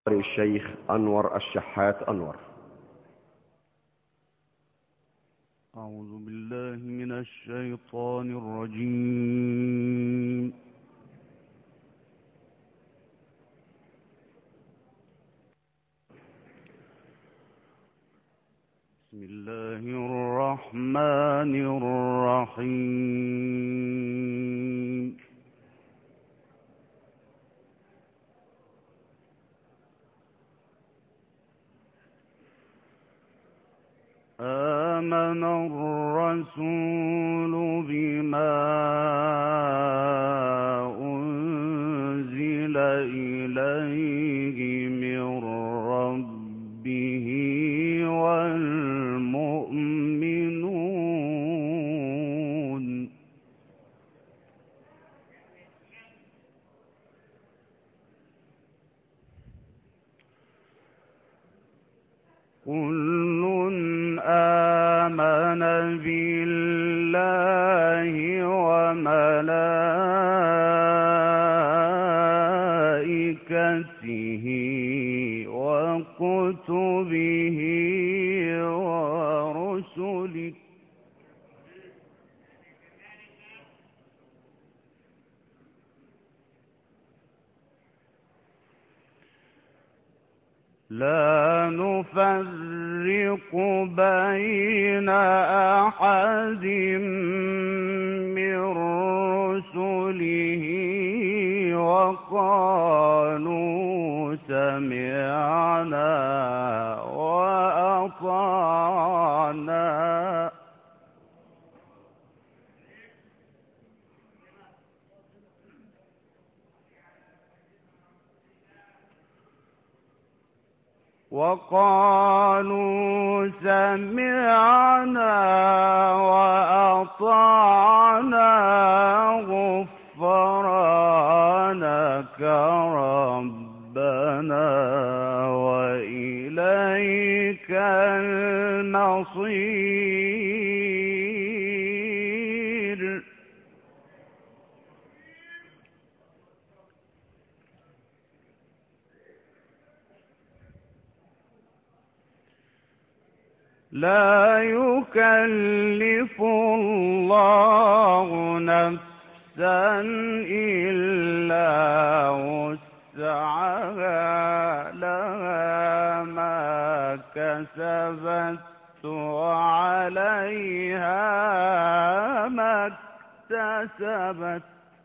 الشيخ أنور الشحات أنور. أعوذ بالله من الشيطان الرجيم. بسم الله الرحمن الرحيم. آمن الرسول بما أنزل إليه من ربه والمؤمنون كل آمن بالله وملائكته وكتبه ورسله لا نفرق بين أحد من رسله وقالوا سمعنا وأطعنا غفرانك ربنا وإليك المصير. لا يكلف الله نفسا إلا وسعها لها ما كسبت وعليها ما اكتسبت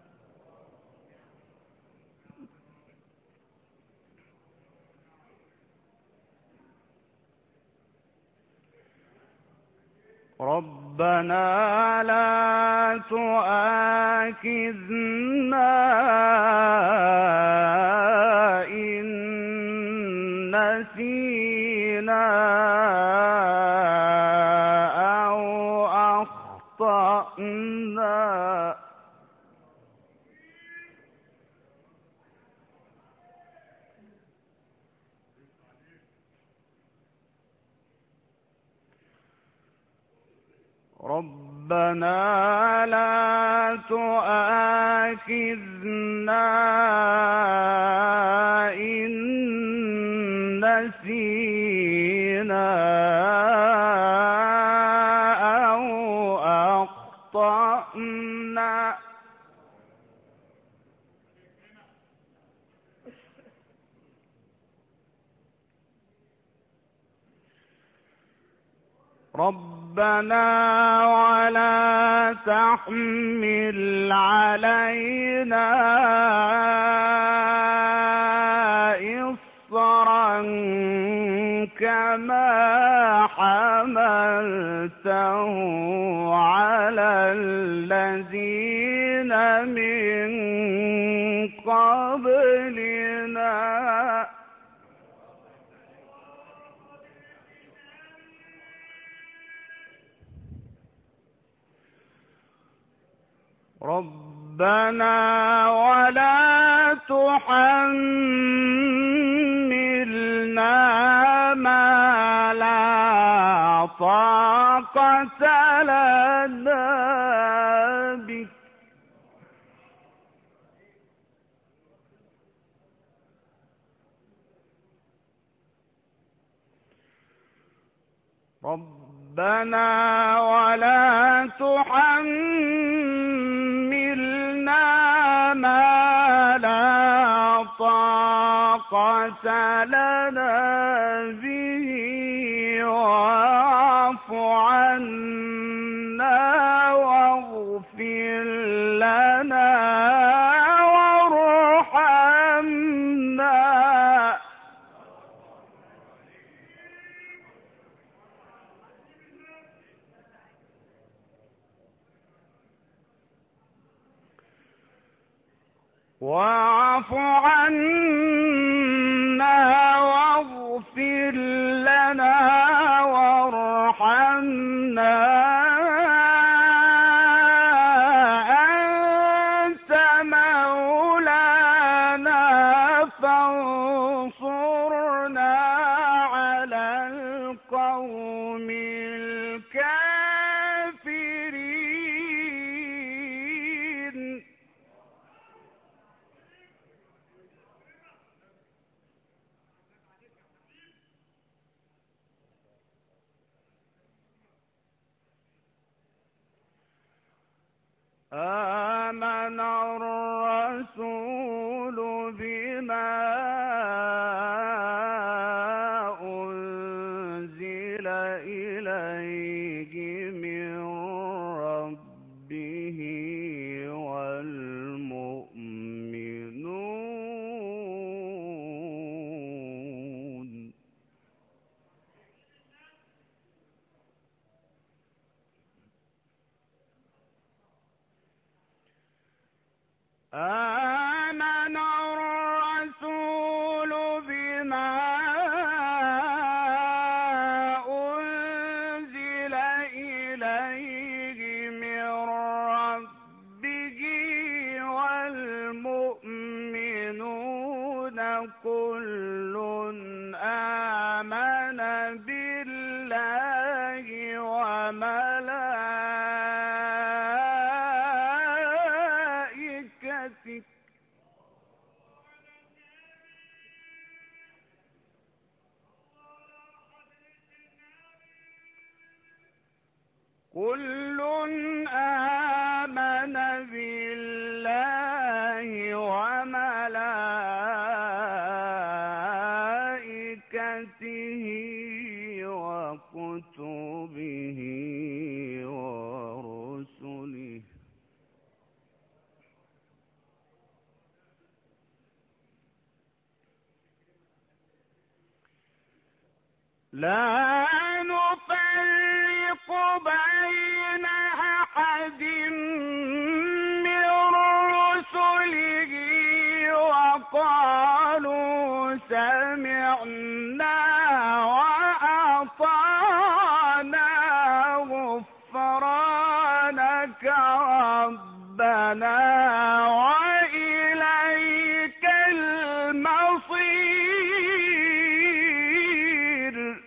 ربنا لا تؤاخذنا إن نسينا أو أخطأنا ربنا لا تؤاخذنا إن نسينا أو أخطأنا ربنا ولا تحمل علينا إصرا كما حملته على الذين من قبلنا ربنا ولا تحملنا ما لا طاقة لنا به ربنا ولا تحملنا ما لا طاقة لنا به واعف عنا واغفر لنا وارحمنا. واعف عنا واغفر لنا وارحمنا أنت مولانا فانصرنا على القوم الكافرين. آمن الرسول بما أنزل إليه من ربه والمؤمنون. آمن الرسول بما أنزل إليه من ربه والمؤمنون كل آمن بالله وملائكته كل آمن بالله وملائكته وكتبه ورسله لا نفرق بين أحد من رسله وقالوا سمعنا وأطعنا غفرانك ربنا وإليك المصير.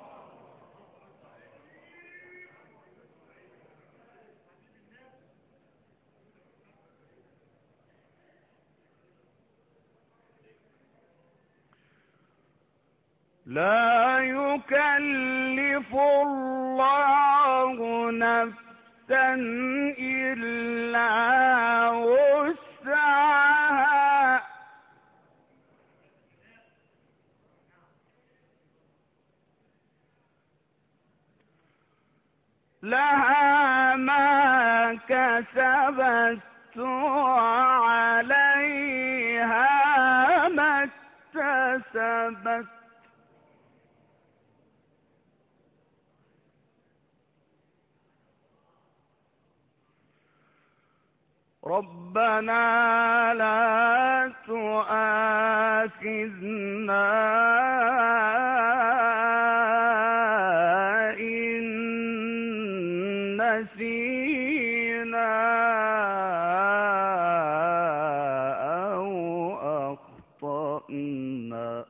لا يكلف الله نفسا إلا وسعها لها ما كسبت وعليها ما اكتسبت. ربنا لا تؤاخذنا إن نسينا أو أخطأنا.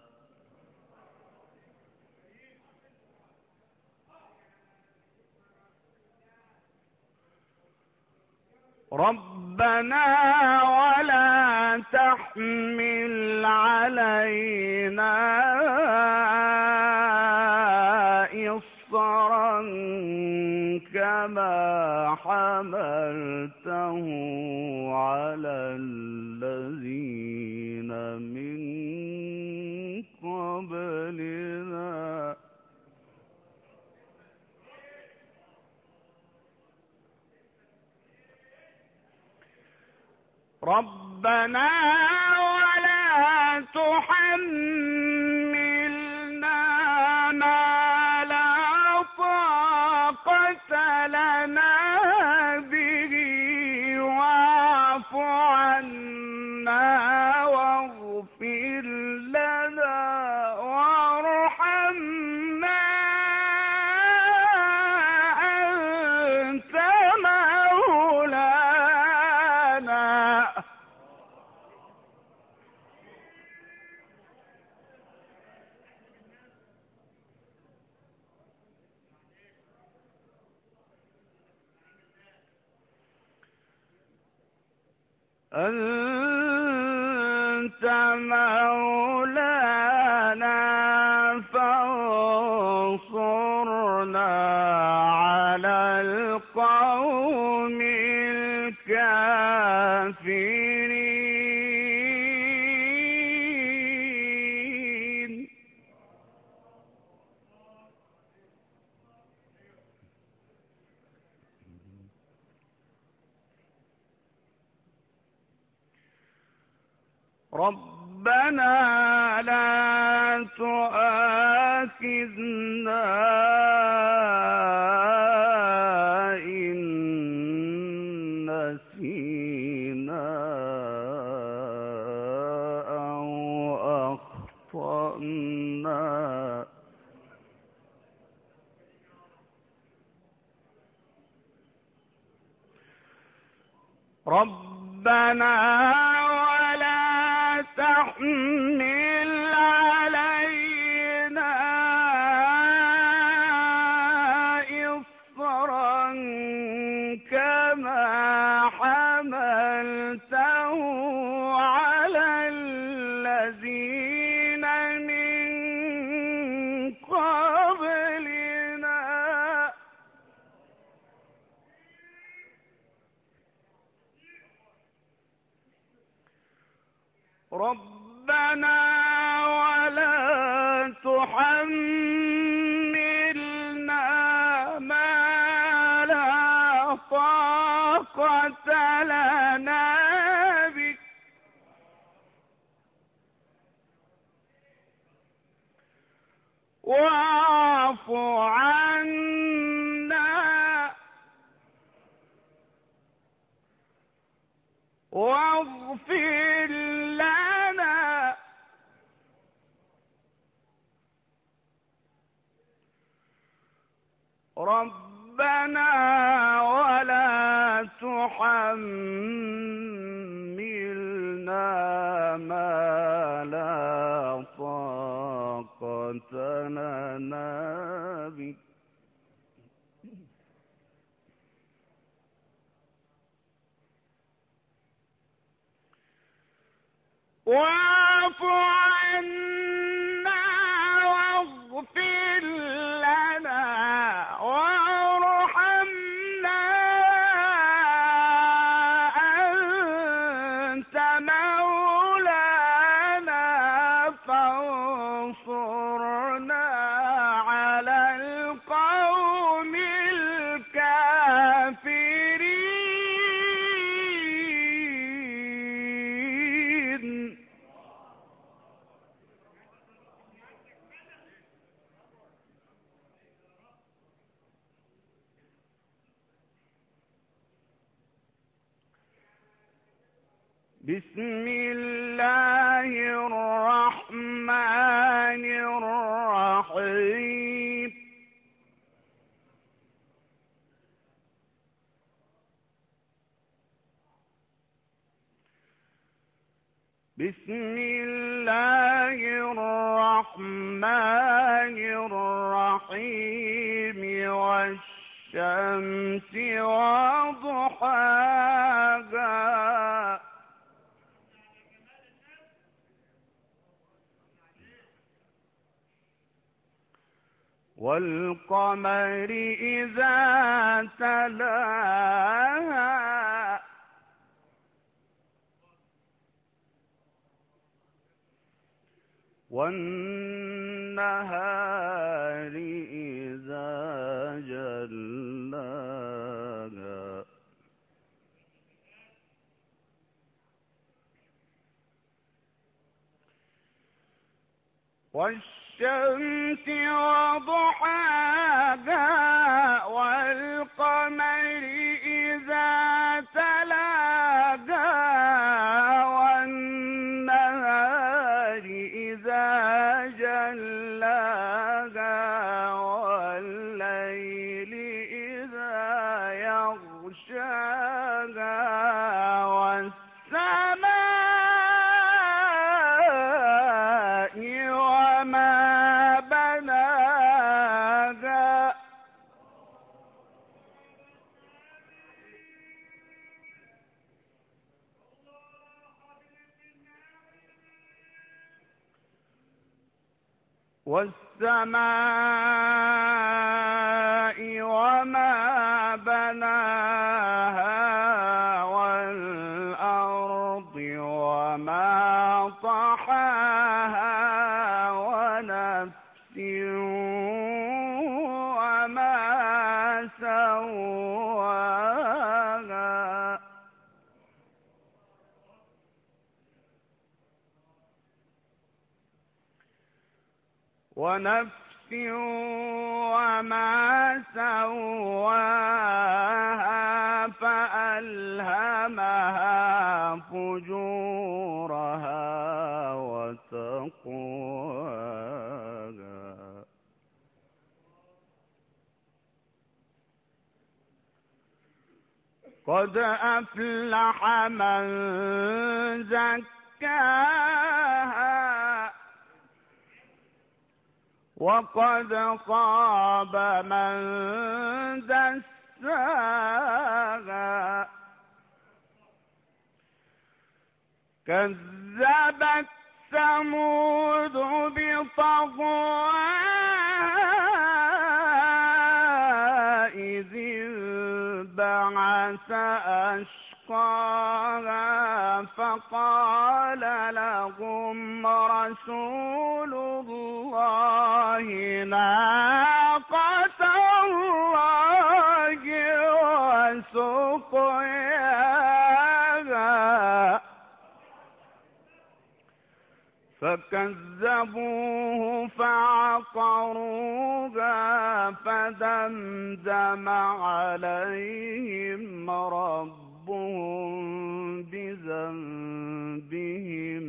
ربنا ولا تحمل علينا إصرا حملته على الذين من قبلنا ربنا ولا تحملنا ما لا طاقة لنا به واعف عنا واغفر لنا وارحمنا أنت مولانا أنت مولانا فانصرنا على القوم الكافرين ربنا لا تؤاخذنا إن نسينا أو أخطأنا ربنا ولا تحمل علينا إصرا كما حملته على الذين من قبلنا ربنا ولا تحملنا ما لا طاقة لنا به واعف عنا واغفر لنا ربنا ولا تحملنا ما لا طاقة لنا به واعف عنا واغفر لنا وارحمنا أنت مولانا فانصرنا على القوم الكافرين بسم الله الرحمن الرحيم بسم الله الرحمن الرحيم والشمس وضحاها والقمر إذا تلاها والنهار إذا جلاها والشمس وضحاها والقمر إذا تلاها والنهار إذا جلاها والليل إذا يغشاها والسماء وما بناها والسماء وما بناها والأرض وما طحاها ونفس وما سواها ونفس وما سواها فألهمها فجورها وتقواها قد أفلح من زكاها وقد خاب من دساها كذبت ثمود بطغواها إذ انبعث أشقاها فقال لهم رسول الله ناقة الله وسقياها فكذبوه فعقروها فدمدم عليهم ربهم بذنبهم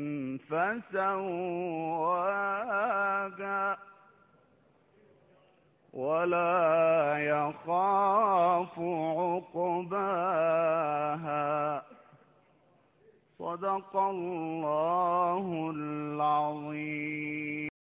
فسواها ولا يخاف عقباها صدق الله العظيم.